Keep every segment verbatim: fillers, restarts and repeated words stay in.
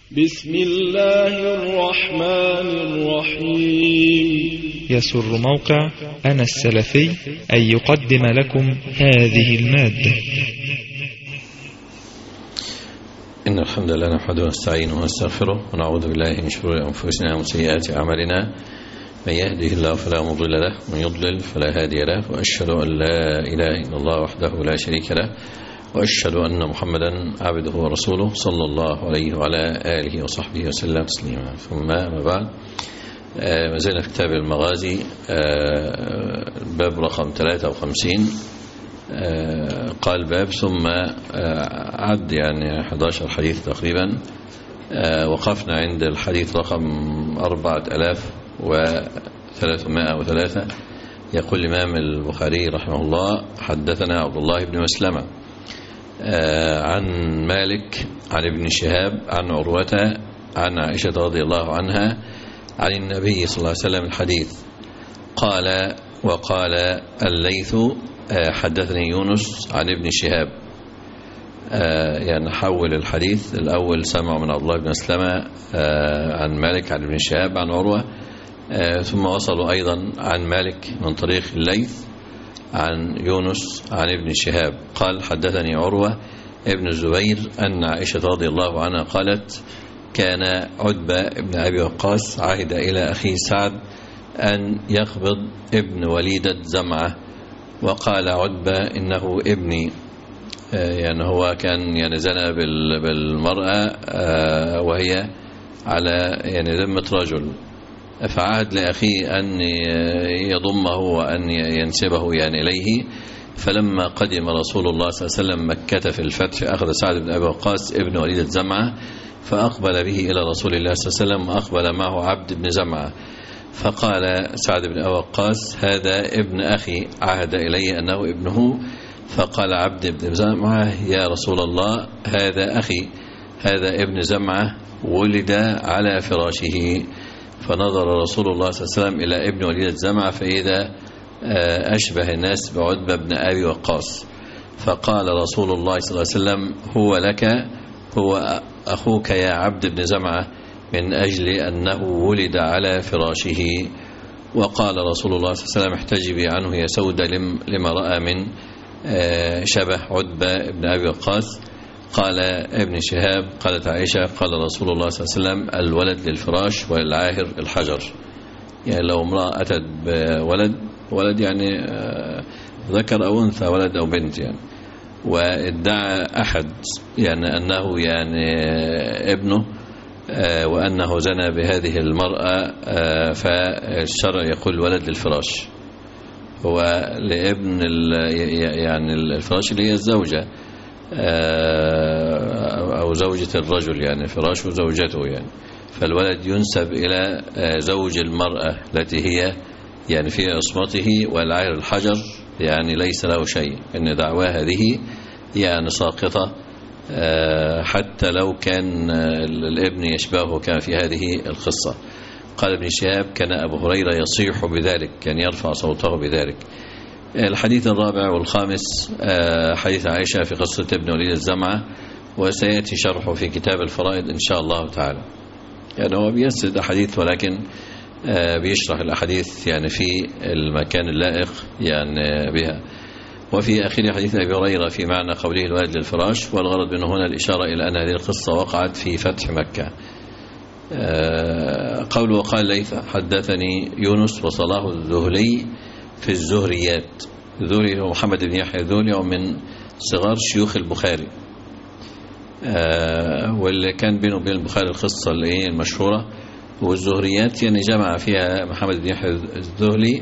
بسم الله الرحمن الرحيم. يسر موقع أنا السلفي أن يقدم لكم هذه المادة. إن الحمد لله نحمده ونستعينه ونستغفره ونعوذ بالله من شرور أنفسنا ومن سيئات أعمالنا. من يهده الله فلا مضل له ومن يضلل فلا هادي له، وأشهد أن لا إله إلا الله وحده لا شريك له، وأشهد أن محمدا عبده ورسوله صلى الله عليه وعلى آله وصحبه وسلم تسليما. ثم ما بعد، ما زلنا في كتاب المغازي، باب رقم ثلاثة وخمسين. قال باب ثم عد يعني أحد عشر حديث تقريبا. وقفنا عند الحديث رقم أربعة آلاف وثلاثمائة وثلاثة. يقول الإمام البخاري رحمه الله: حدثنا عبد الله بن مسلمة عن مالك عن ابن شهاب عن عروة عن عائشة رضي الله عنها عن النبي صلى الله عليه وسلم الحديث. قال وقال الليث حدثني يونس عن ابن شهاب. يعني حول الحديث الأول، سمع من عبد الله بن مسلمة عن مالك عن ابن شهاب عن عروة، ثم وصلوا أيضا عن مالك من طريق الليث عن يونس عن ابن شهاب. قال حدثني عروة ابن الزبير أن عائشة رضي الله عنها قالت: كان عتبة ابن أبي وقاص عهد إلى أخيه سعد أن يقبض ابن وليدة زمعة، وقال عتبة إنه ابني. يعني هو كان يعني زنى بالمرأة وهي على يعني ذمة رجل، فعهد لأخيه أن يضمه وأن ينسبه يعني إليه. فلما قدم رسول الله صلى الله عليه وسلم مكة في الفتح، أخذ سعد بن أبي وقاص ابن وليدة زمعة فأقبل به إلى رسول الله صلى الله عليه وسلم، وأقبل معه عبد بن زمعة. فقال سعد بن أبي وقاص: هذا ابن أخي عهد إلي أنه ابنه. فقال عبد بن زمعة: يا رسول الله، هذا أخي، هذا ابن زمعة ولد على فراشه. فنظر رسول الله صلى الله عليه وسلم إلى ابن وليدة زمعة فإذا أشبه الناس بعتبة بن أبي وقاص. فقال رسول الله صلى الله عليه وسلم: هو لك، هو أخوك يا عبد بن زمعة، من أجل أنه ولد على فراشه. وقال رسول الله صلى الله عليه وسلم: احتجبي عنه يا سودة لما رأى من شبه عتبة بن أبي وقاص. قال ابن شهاب: قالت عائشة: قال رسول الله صلى الله عليه وسلم: الولد للفراش وللعاهر الحجر. يعني لو امرأة أتت بولد، ولد يعني ذكر أو أنثى، ولد أو بنت يعني، وادعى أحد يعني أنه يعني ابنه وأنه زنى بهذه المرأة، فالشرع يقول ولد للفراش هو لابن يعني الفراش اللي هي الزوجة أو زوجة الرجل، يعني فراشه زوجته يعني. فالولد ينسب إلى زوج المرأة التي هي يعني في عصمته، والعاهر الحجر يعني ليس له شيء، إن دعواه هذه يعني ساقطة حتى لو كان الابن يشبهه كان في هذه القصة. قال ابن شهاب: كان أبو هريرة يصيح بذلك، كان يرفع صوته بذلك. الحديث الرابع والخامس حديث عائشة في قصة ابن وليدة الزمعة، وسيأتي شرحه في كتاب الفرائض إن شاء الله تعالى. يعني هو بيسرد أحاديث، ولكن بيشرح الأحاديث يعني في المكان اللائق يعني بها. وفي آخر حديث أبي هريرة في معنى قوله الولد للفراش، والغرض منه هنا الإشارة إلى أن هذه القصة وقعت في فتح مكة. قول وقال ليث حدثني يونس وصلاه الذهلي في الزهريات. الذهلي هو محمد بن يحيى الذهلي، ومن صغار شيوخ البخاري، واللي كان بينه وبين البخاري القصة اللي المشهورة. والزهريات يعني جمع فيها محمد بن يحيى الذهلي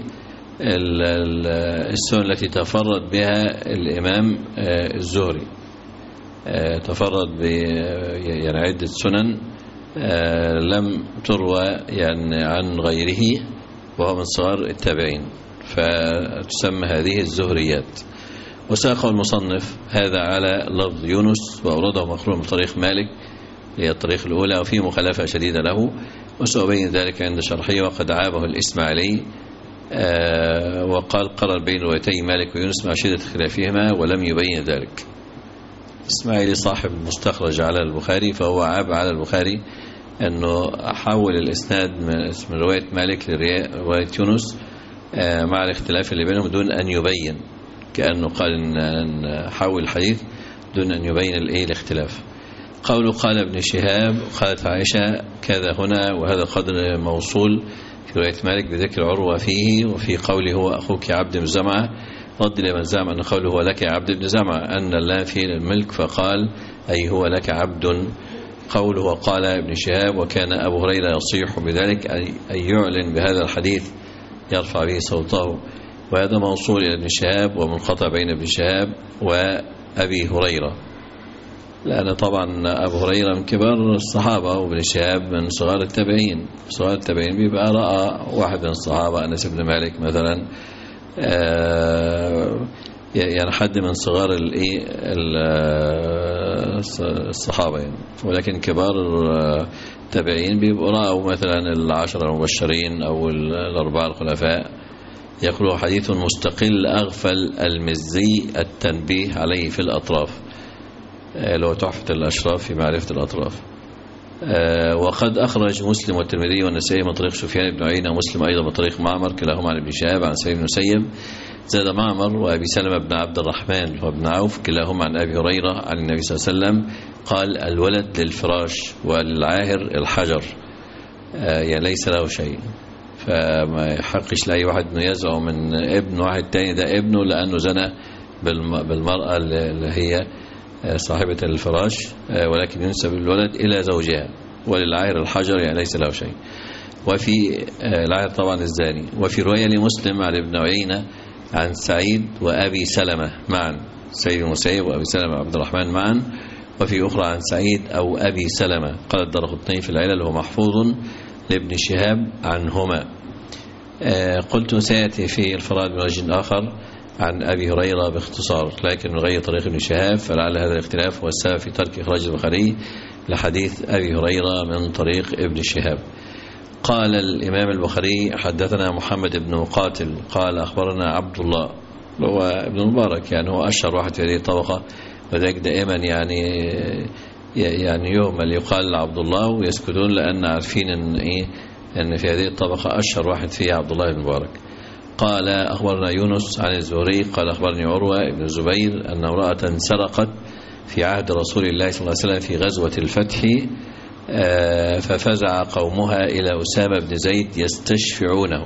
السنن التي تفرد بها الإمام الزهري، تفرد ب يعني عدة سنن لم تروى يعني عن غيره، وهو من صغار التابعين، فتسمى هذه الزهريات. وساقه المصنف هذا على لفظ يونس، وأورده مخلوق من طريق مالك، هي الطريق الأولى، وفيه مخالفة شديدة له، وسأبين ذلك عند شرحه. وقد عابه الإسماعيلي وقال: قرر بين روايتي مالك ويونس مع شدة خلافهما ولم يبين ذلك. إسماعيلي صاحب المستخرج على البخاري، فهو عاب على البخاري أنه حول الإسناد من رواية مالك لرواية يونس مع الاختلاف اللي بينهم دون أن يبين، كأنه قال أن حول الحديث دون أن يبين الإيه الاختلاف. قوله قال ابن شهاب قالت عائشة كذا هنا، وهذا قدر موصول في رواية مالك بذكر عروة فيه، وفي قوله هو أخوك عبد بن زمعة رد لمن زعم أن قوله هو لك عبد بن زمعة أن الله فيه الملك، فقال أي هو لك عبد. قوله وقال ابن شهاب وكان أبو هريرة يصيح بذلك أي يعلن بهذا الحديث يرفع به صوته، وهذا موصول إلى ابن شهاب ومنقطع بين ابن شهاب وأبي هريرة، لأن طبعا أبو هريرة من كبار الصحابة وابن شهاب من صغار التابعين. صغار التابعين بيبقى رأى واحد من الصحابة أنس بن مالك مثلا، يعني حد من صغار الصحابة يعني. ولكن كبار التابعين بيبقوا رأوا مثلا العشرة المبشرين أو الأربعة الخلفاء يقولوا حديث مستقل أغفل المزي التنبيه عليه في الأطراف، لو تحفة الأشراف في معرفة الأطراف. وقد أخرج مسلم والترمذي والنسائي من طريق سفيان بن عيينة، ومسلم أيضا من طريق معمر كلاهما عن ابن شهاب عن سعيد بن مسيب. زاد معمر وأبي سلمة بن عبد الرحمن وابن عوف كلاهما عن أبي هريرة عن النبي صلى الله عليه وسلم قال الولد للفراش وللعاهر الحجر، يعني ليس له شيء، فما يحقش لأي واحد أنه يزعم من ابن واحد تاني ده ابنه لأنه زنى بالمرأة اللي هي صاحبة الفراش، ولكن ينسب الولد إلى زوجها. وللعاهر الحجر يعني ليس له شيء. وفي العاهر طبعا الزاني. وفي رواية لمسلم عن ابن عيينة عن سعيد وأبي سلمة معا، سعيد المسيب وأبي سلمة عبد الرحمن معا. وفي أخرى عن سعيد أو أبي سلمة، قال الدارقطني في العلل هو محفوظ لابن شهاب عنهما. قلت سيأتي في الفرائض من وجه آخر عن أبي هريرة باختصار، لكن من غير طريق ابن شهاب، فلعل هذا الاختلاف هو السبب في ترك إخراج البخاري لحديث أبي هريرة من طريق ابن شهاب. قال الإمام البخاري حدثنا محمد بن مقاتل قال أخبرنا عبد الله هو ابن المبارك، يعني هو أشهر واحد في هذه الطبقة، وذلك دائما يعني يعني يهمل يقال عبد الله ويسكتون لأن عارفين أن إيه أن في هذه الطبقة أشهر واحد فيها عبد الله بن المبارك. قال أخبرنا يونس عن الزهري قال أخبرني عروة ابن الزبير أن امرأة سرقت في عهد رسول الله صلى الله عليه وسلم في غزوة الفتح، ففزع قومها إلى أسامة بن زيد يستشفعونه.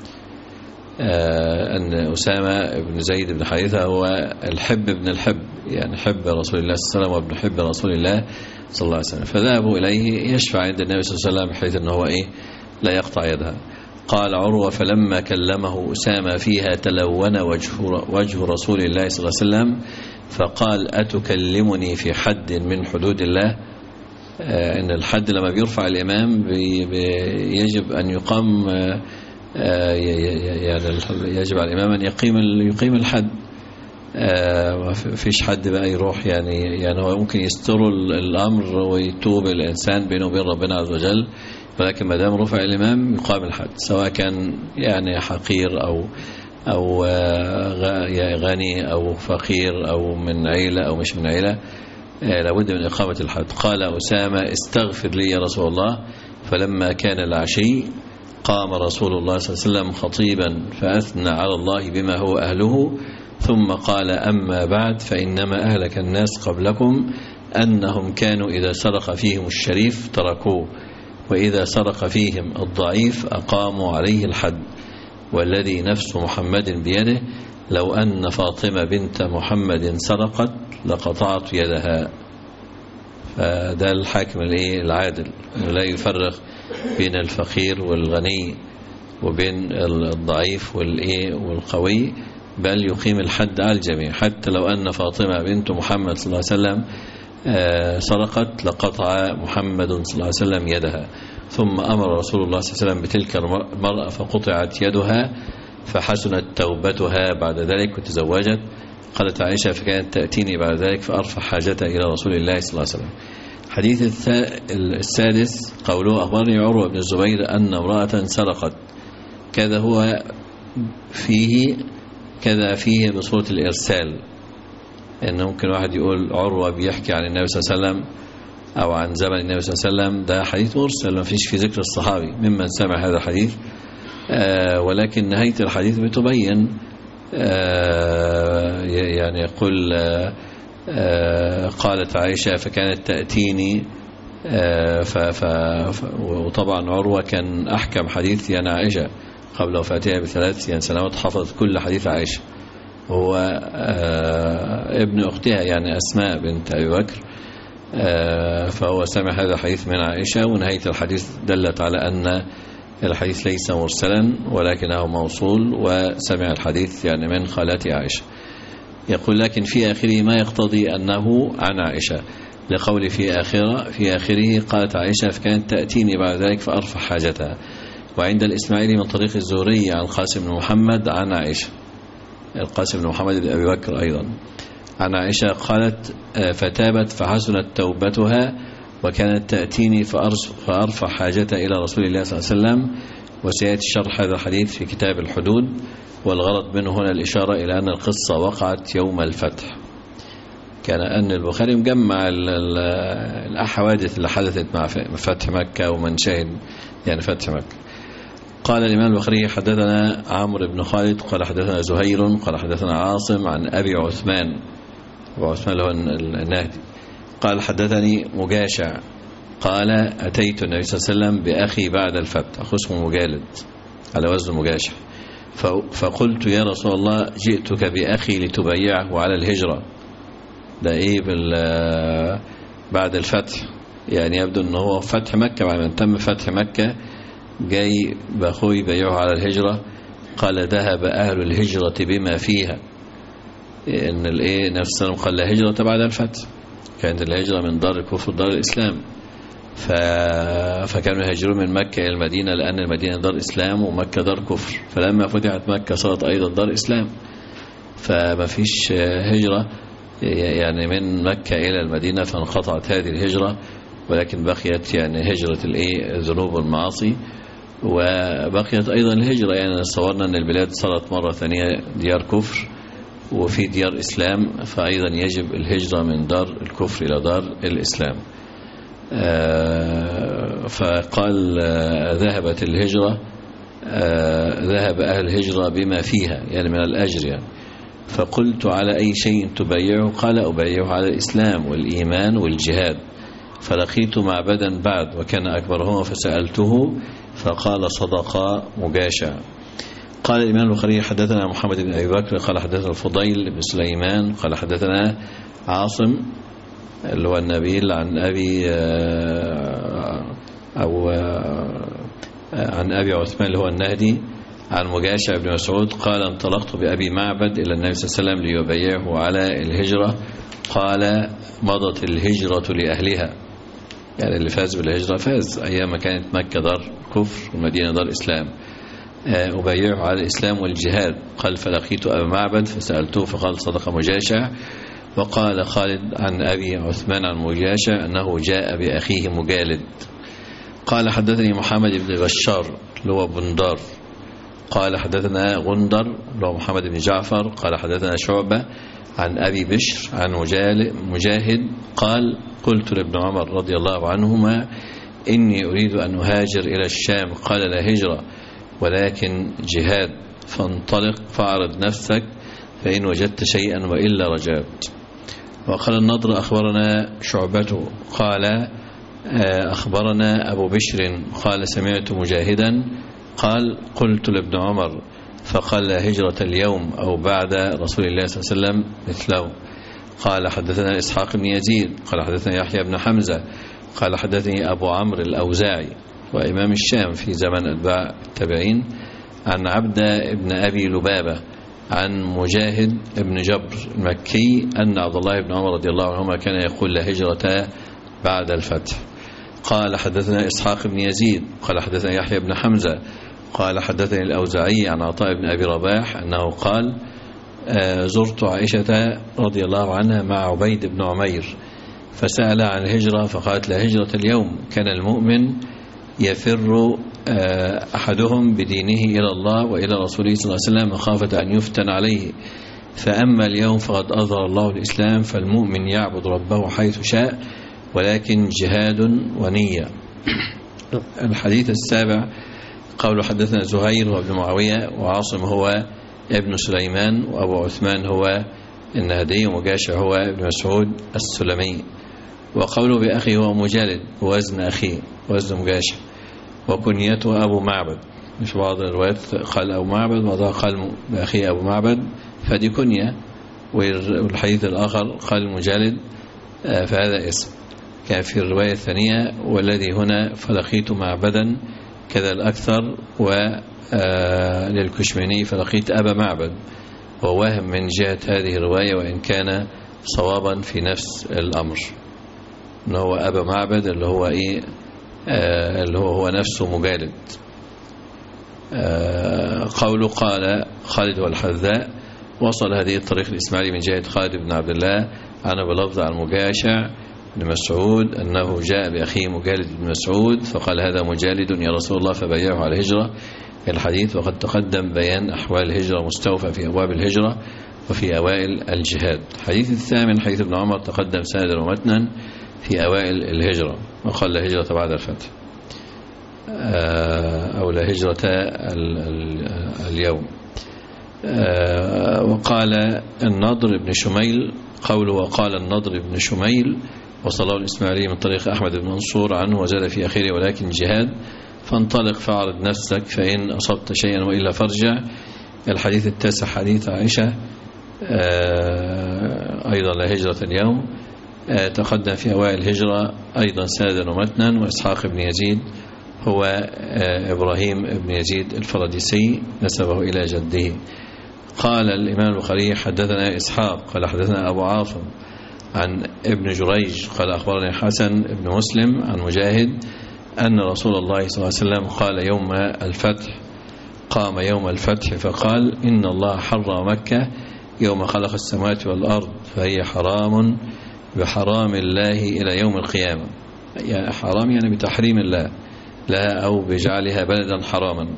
أن أسامة بن زيد بن حارثة هو الحب بن الحب، يعني حب رسول الله صلى الله عليه وسلم وابن حب رسول الله صلى الله عليه وسلم، فذهبوا إليه يشفع عند النبي صلى الله عليه وسلم بحيث أنه هو إيه لا يقطع يدها. قال عروة فلما كلمه أسامة فيها تلون وجه, وجه رسول الله صلى الله عليه وسلم، فقال أتكلمني في حد من حدود الله؟ آه إن الحد لما بيرفع الإمام بي بي يجب أن يقام، آه يعني يجب على الإمام أن يقيم يقيم الحد. ما فيش حد بقى يروح يعني يعني هو ممكن يستر الأمر ويتوب الإنسان بينه وبين ربنا عز وجل، ولكن ما دام رفع الإمام يقام الحد، سواء كان يعني حقير أو أو غني أو فقير أو من عيلة أو مش من عيلة، لابد من إقامة الحد. قال أسامة استغفر لي يا رسول الله، فلما كان العشي قام رسول الله صلى الله عليه وسلم خطيبا فأثنى على الله بما هو أهله، ثم قال أما بعد فإنما أهلك الناس قبلكم أنهم كانوا إذا سرق فيهم الشريف تركوه، وإذا سرق فيهم الضعيف أقاموا عليه الحد، والذي نفس محمد بيده لو أن فاطمة بنت محمد سرقت لقطعت يدها. فده الحاكم العادل لا يفرق بين الفقير والغني وبين الضعيف والقوي، بل يقيم الحد على الجميع، حتى لو أن فاطمة بنت محمد صلى الله عليه وسلم سرقت لقطع محمد صلى الله عليه وسلم يدها. ثم أمر رسول الله صلى الله عليه وسلم بتلك المرأة فقطعت يدها، فحسنت توبتها بعد ذلك وتزوجت. قالت عائشة فكانت تأتيني بعد ذلك فأرفع حاجتها إلى رسول الله صلى الله عليه وسلم. حديث السادس قوله أخبرني عروة بن الزبير أن امرأة سرقت، كذا هو فيه كذا فيه بصورة الإرسال، إن ممكن واحد يقول عروة بيحكي عن النبي صلى الله عليه وسلم أو عن زمن النبي صلى الله عليه وسلم، ده حديث مرسل ما فيش في ذكر الصحابي ممن سمع هذا الحديث. آه ولكن نهاية الحديث بتبين، آه يعني يقول آه آه قالت عائشة فكانت تأتيني، آه ف ف وطبعا عروة كان أحكم حديث عن عائشة قبل وفاتها بثلاث يعني سنوات، حفظ كل حديث عائشة، هو آه ابن أختها يعني أسماء بنت أبي بكر، آه فهو سمع هذا الحديث من عائشة. ونهاية الحديث دلت على أن الحديث ليس مرسلا ولكنه موصول، وسمع الحديث يعني من خالته عائشة. يقول لكن في آخره ما يقتضي أنه عن عائشة، لقول في آخره في آخره قالت عائشة فكانت تأتيني بعد ذلك فأرفع حاجتها. وعند الإسماعيلي من طريق الزهري عن القاسم بن محمد عن عائشة، القاسم بن محمد بن أبي بكر أيضا عن عائشة قالت فتابت فحسنت توبتها وكانت تأتيني فأرفع حاجتها إلى رسول الله صلى الله عليه وسلم. وسيأتي شرح هذا الحديث في كتاب الحدود، والغرض منه هنا الإشارة إلى أن القصة وقعت يوم الفتح. كان أن البخاري مجمع الحوادث اللي حدثت مع فتح مكة ومن شهد يعني فتح مكة. قال الإمام البخاري حدثنا عمرو بن خالد قال حدثنا زهير قال حدثنا عاصم عن أبي عثمان، أبو عثمان له النهدي قال حدثني مجاشع قال أتيت النبي صلى الله عليه وسلم بأخي بعد الفتح، أخو اسمه مجالد على وزن مجاشع، فقلت يا رسول الله جئتك بأخي لتبايعه على الهجرة. ده إيه بعد الفتح، يعني يبدو أنه هو فتح مكة، بعد ما تم فتح مكة جاي بأخوي بيعه على الهجرة. قال ذهب أهل الهجرة بما فيها، إن الإيه نفس السلام قال لا هجرة بعد الفتح، كانت الهجرة من دار الكفر دار الإسلام، ف... فكانوا يهاجرون من مكة إلى المدينة لأن المدينة دار إسلام ومكة دار كفر، فلما فتحت مكة صارت أيضا دار إسلام، فما فيش هجرة يعني من مكة إلى المدينة، فانقطعت هذه الهجرة، ولكن بقيت يعني هجرة الإيه الذنوب والمعاصي، وبقيت أيضا الهجرة. يعني صورنا أن البلاد صارت مرة ثانية ديار كفر وفي ديار إسلام، فأيضا يجب الهجرة من دار الكفر إلى دار الإسلام. فقال ذهبت الهجرة، ذهب أهل الهجرة بما فيها يعني من الأجر يعني. فقلت على أي شيء تبايعه؟ قال أبايعه على الإسلام والإيمان والجهاد. فلقيت معبدا بعد وكان أكبرهما فسألته فقال صدق مجاشع. قال الإمام البخاري حدثنا محمد بن أبي بكر قال حدثنا الفضيل بن سليمان قال حدثنا عاصم اللي هو النبيل عن أبي أو عن أبي عثمان اللي هو النهدي عن مجاشع بن مسعود قال انطلقت بأبي معبد إلى النبي صلى الله عليه وسلم ليبايعه على الهجرة. قال مضت الهجرة لأهلها، يعني اللي فاز بالهجرة فاز، أيام كانت مكة دار كفر والمدينة دار إسلام. أبايعه على الإسلام والجهاد. قال فلقيت أبا معبد فسألته فقال صدق مجاشع. وقال خالد عن أبي عثمان عن مجاشع أنه جاء بأخيه مجالد. قال حدثني محمد بن بشار اللي هو بندار قال حدثنا غندر اللي هو محمد بن جعفر قال حدثنا شعبة عن أبي بشر عن مجاهد قال قلت لابن عمر رضي الله عنهما إني أريد أن أهاجر إلى الشام. قال لا هجرة ولكن جهاد، فانطلق فاعرض نفسك فإن وجدت شيئا وإلا رجعت. وقال النضر أخبرنا شعبته قال أخبرنا أبو بشر قال سمعت مجاهدا قال قلت لابن عمر فقال لا هجرة اليوم أو بعد رسول الله صلى الله عليه وسلم مثله. قال حدثنا إسحاق بن يزيد قال حدثنا يحيى بن حمزة قال حدثني أبو عمرو الأوزاعي وإمام الشام في زمن أتباع التابعين عن عبد بن أبي لبابة عن مجاهد بن جبر المكي أن عبد الله بن عمر رضي الله عنهما كان يقول لا هجرة بعد الفتح. قال حدثنا إسحاق بن يزيد قال حدثنا يحيى بن حمزة قال حدثني الأوزاعي عن عطاء بن أبي رباح أنه قال زرت عائشة رضي الله عنها مع عبيد بن عمير فسأل عن الهجرة فقالت لا هجرة اليوم، كان المؤمن يفر أحدهم بدينه إلى الله وإلى رسوله صلى الله عليه وسلم مخافة أن يفتن عليه فأما اليوم فقد أظهر الله الإسلام، فالمؤمن يعبد ربه حيث شاء، ولكن جهاد ونية. الحديث السابع قول حدثنا زهير وابن معاوية وعاصم هو ابن سليمان، وأبو عثمان هو النهدي، ومجاشع هو ابن مسعود السلمي. وقوله بأخي هو مجالد وزن أخيه وزن مجاشع، وكنيته أبو معبد. مش بعض الروايات قال أبو معبد وضع قال بأخي أبو معبد، فدي كنية. والحديث الآخر قال مجالد، فهذا اسم. كان في الرواية الثانية والذي هنا فلقيت معبدا كذا الأكثر، وللكشميني فلقيت أبا معبد، ووهم من جهة هذه الرواية، وإن كان صوابا في نفس الأمر أنه هو أبا معبد اللي هو إيه آه اللي هو هو نفسه مجالد. آه قوله قال خالد والحذاء، وصل هذه الطريق الإسماعيلي من جهة خالد بن عبد الله أنا بلفظ عن مجاشع بن مسعود أنه جاء بأخيه مجالد بن مسعود فقال هذا مجالد يا رسول الله، فبايعه على الهجرة. الحديث وقد تقدم بيان أحوال الهجرة مستوفى في أبواب الهجرة وفي أوائل الجهاد. الحديث الثامن حديث ابن عمر تقدم سندا ومتنا في أوائل الهجرة، وقال لا هجرة بعد الفتح أو لا هجرة اليوم. وقال النضر بن شميل قوله وقال النضر بن شميل وصله الإسماعيلي من طريق أحمد بن منصور عنه، وزاد في أخيره ولكن جهاد، فانطلق فاعرض نفسك فإن أصبت شيئا وإلا فارجع. الحديث التاسع حديث عائشة أيضا لا هجرة اليوم، تقدم في أوائل الهجرة أيضا سندا ومتنا. وإسحاق بن يزيد هو إبراهيم بن يزيد الفرديسي نسبه إلى جده. قال الإمام البخاري حدثنا إسحاق قال حدثنا أبو عاصم عن ابن جريج قال أخبرني حسن بن مسلم عن مجاهد أن رسول الله صلى الله عليه وسلم قال يوم الفتح قام يوم الفتح فقال إن الله حرم مكة يوم خلق السماوات والأرض، فهي حرام بحرام الله إلى يوم القيامة. يعني حرام يعني بتحريم الله لها أو بجعلها بلدا حراما.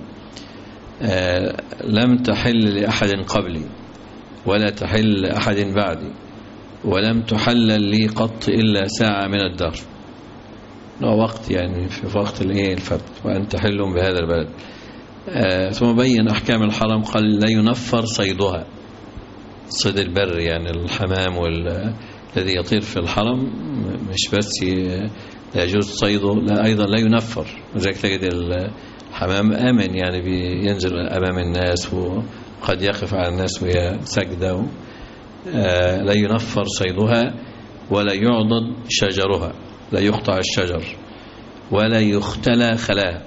آه لم تحل لأحد قبلي ولا تحل لأحد بعدي، ولم تحلل لي قط إلا ساعة من الدهر، لو وقت يعني في وقت الفتح، وأن تحلهم بهذا البلد. آه ثم بين أحكام الحرم قال لا ينفر صيدها، صيد البر يعني الحمام الذي يطير في الحرم مش بس لا يجوز صيده، لا أيضا لا ينفر. وذلك تجد الحمام آمن يعني بينزل أمام الناس وقد يقف على الناس وهي سجدة. آه لا ينفر صيدها ولا يعضد شجرها، لا يقطع الشجر ولا يختلى خلاها.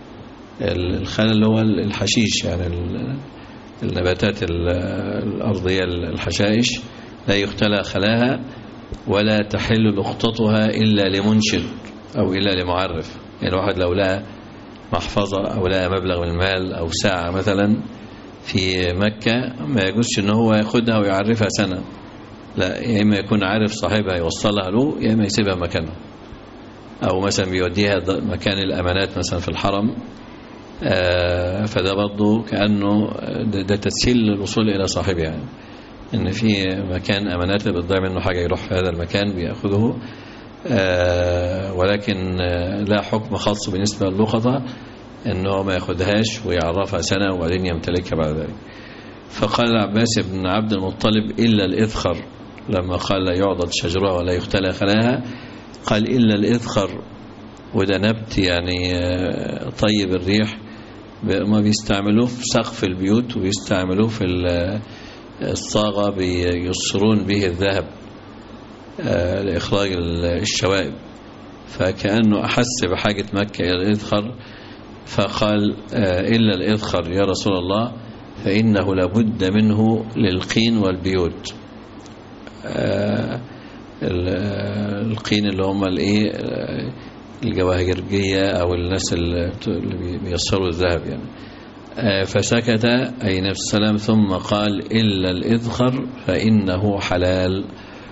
الخلا اللي هو الحشيش يعني النباتات الأرضية الحشائش، لا يختلى خلاها ولا تحل لقطتها إلا لمنشد أو إلا لمعرف. يعني واحد لو لقى محفظة أو لقى مبلغ من المال أو ساعة مثلا في مكة ما يجوزش إن هو ياخدها ويعرفها سنة، لا، يا إما يكون عارف صاحبها يوصلها له، يا إما يسيبها مكانه، أو مثلا بيوديها مكان الأمانات مثلا في الحرم. آه فده برضه كأنه ده, ده تسهيل للوصول إلى صاحبها، يعني إن في مكان أماناته بتضيع منه حاجة يروح في هذا المكان بيأخذه. آه ولكن آه لا حكم خاص بالنسبة للقطة إنه ما يأخذهاش ويعرفها سنة وبعدين يمتلكها بعد ذلك. فقال العباس بن عبد المطلب إلا الإذخر، لما قال لا يعضد شجرها ولا يختلى خلاها قال إلا الإذخر، وده نبت يعني آه طيب الريح، ما بيستعملوه في سقف البيوت وبيستعملوه في الصاغة بيصرون به الذهب آه لإخراج الشوائب. فكأنه أحس بحاجة مكة إلى الإذخر فقال آه إلا الإذخر يا رسول الله، فإنه لابد منه للقين والبيوت. آه القين اللي هم الايه الجواهرجية أو الناس اللي بيصروا الذهب يعني. آه فسكت أي نفس السلام ثم قال إلا الإذخر فإنه حلال.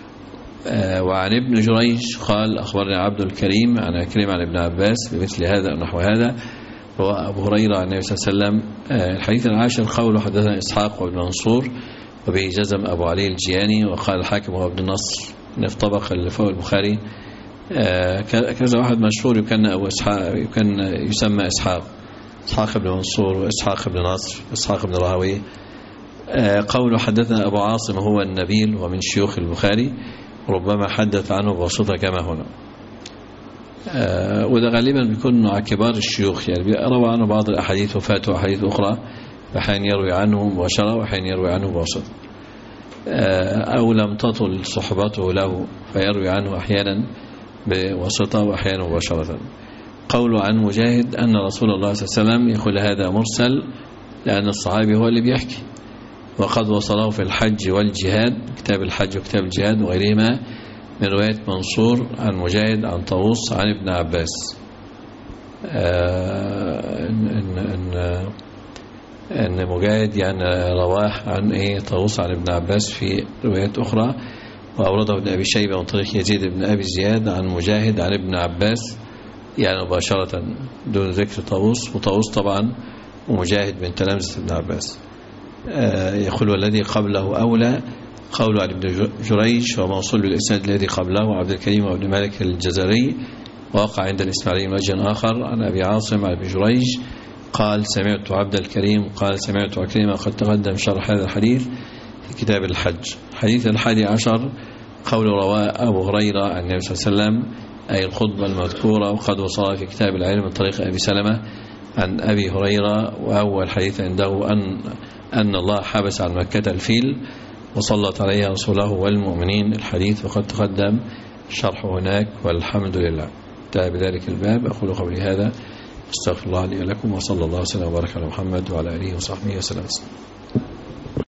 آه وعن ابن جريج قال أخبرنا عبد الكريم عن كريم عن ابن عباس بمثل هذا ونحو هذا. هو أبو هريرة عن النبي صلى الله عليه وسلم. آه الحديث العاشر قوله حدثنا إسحاق وابن منصور وبه جزم أبو علي الجياني. وقال الحاكم هو ابن النصر في طبق اللي فوق البخاري. كذا واحد مشهور يكن أبو إسحاق، يكن يسمى إسحاق، إسحاق بن منصور وإسحاق بن نصر وإسحاق بن راهويه. قوله حدثنا أبو عاصم هو النبيل ومن شيوخ البخاري، ربما حدث عنه بواسطة كما هنا. وده غالبا بيكون مع كبار الشيوخ، يعني روى عنه بعض الأحاديث وفاته أحاديث أخرى، وحين يروي عنه مباشرة وحين يروي عنه بواسطة، أو لم تطل صحبته له فيروي عنه أحيانا بواسطة وأحيانا مباشرة. قوله عن مجاهد أن رسول الله صلى الله عليه وسلم يقول هذا مرسل، لأن الصحابي هو اللي بيحكي، وقد وصله في الحج والجهاد، كتاب الحج وكتاب الجهاد وغيرهما، من رواية منصور عن مجاهد عن طاووس عن ابن عباس. إن, إن, إن, إن مجاهد يعني رواه عن إيه طاووس عن ابن عباس في روايات أخرى. وأورده ابن أبي شيبة من طريق يزيد بن أبي زياد عن مجاهد عن ابن عباس، يعني مباشرة دون ذكر طاووس. وطاووس طبعا ومجاهد من تلامذة ابن عباس. يقول والذي قبله أولى، قوله عن ابن جريج وموصول بالإسناد الذي قبله عبد الكريم وابن مالك الجزري، وقع عند الإسماعيلي وجه آخر عن أبي عاصم عن ابن جريج قال سمعت عبد الكريم قال سمعت عكرمة. قد تقدم شرح هذا الحديث في كتاب الحج. حديث الحادي عشر قول رواه أبو هريرة عن النبي صلى الله عليه وسلم، أي الخطبة المذكورة، وقد وصل في كتاب العلم من طريق أبي سلمة عن أبي هريرة. وأول حديث عنده أن أن الله حبس عن مكة الفيل وسلط عليها رسوله والمؤمنين، الحديث وقد تقدم شرحه هناك، والحمد لله. انتهى بذلك الباب. أقول قولي هذا، استغفر الله لي ولكم، وصلى الله وسلم وبارك على محمد وعلى آله وصحبه وسلم.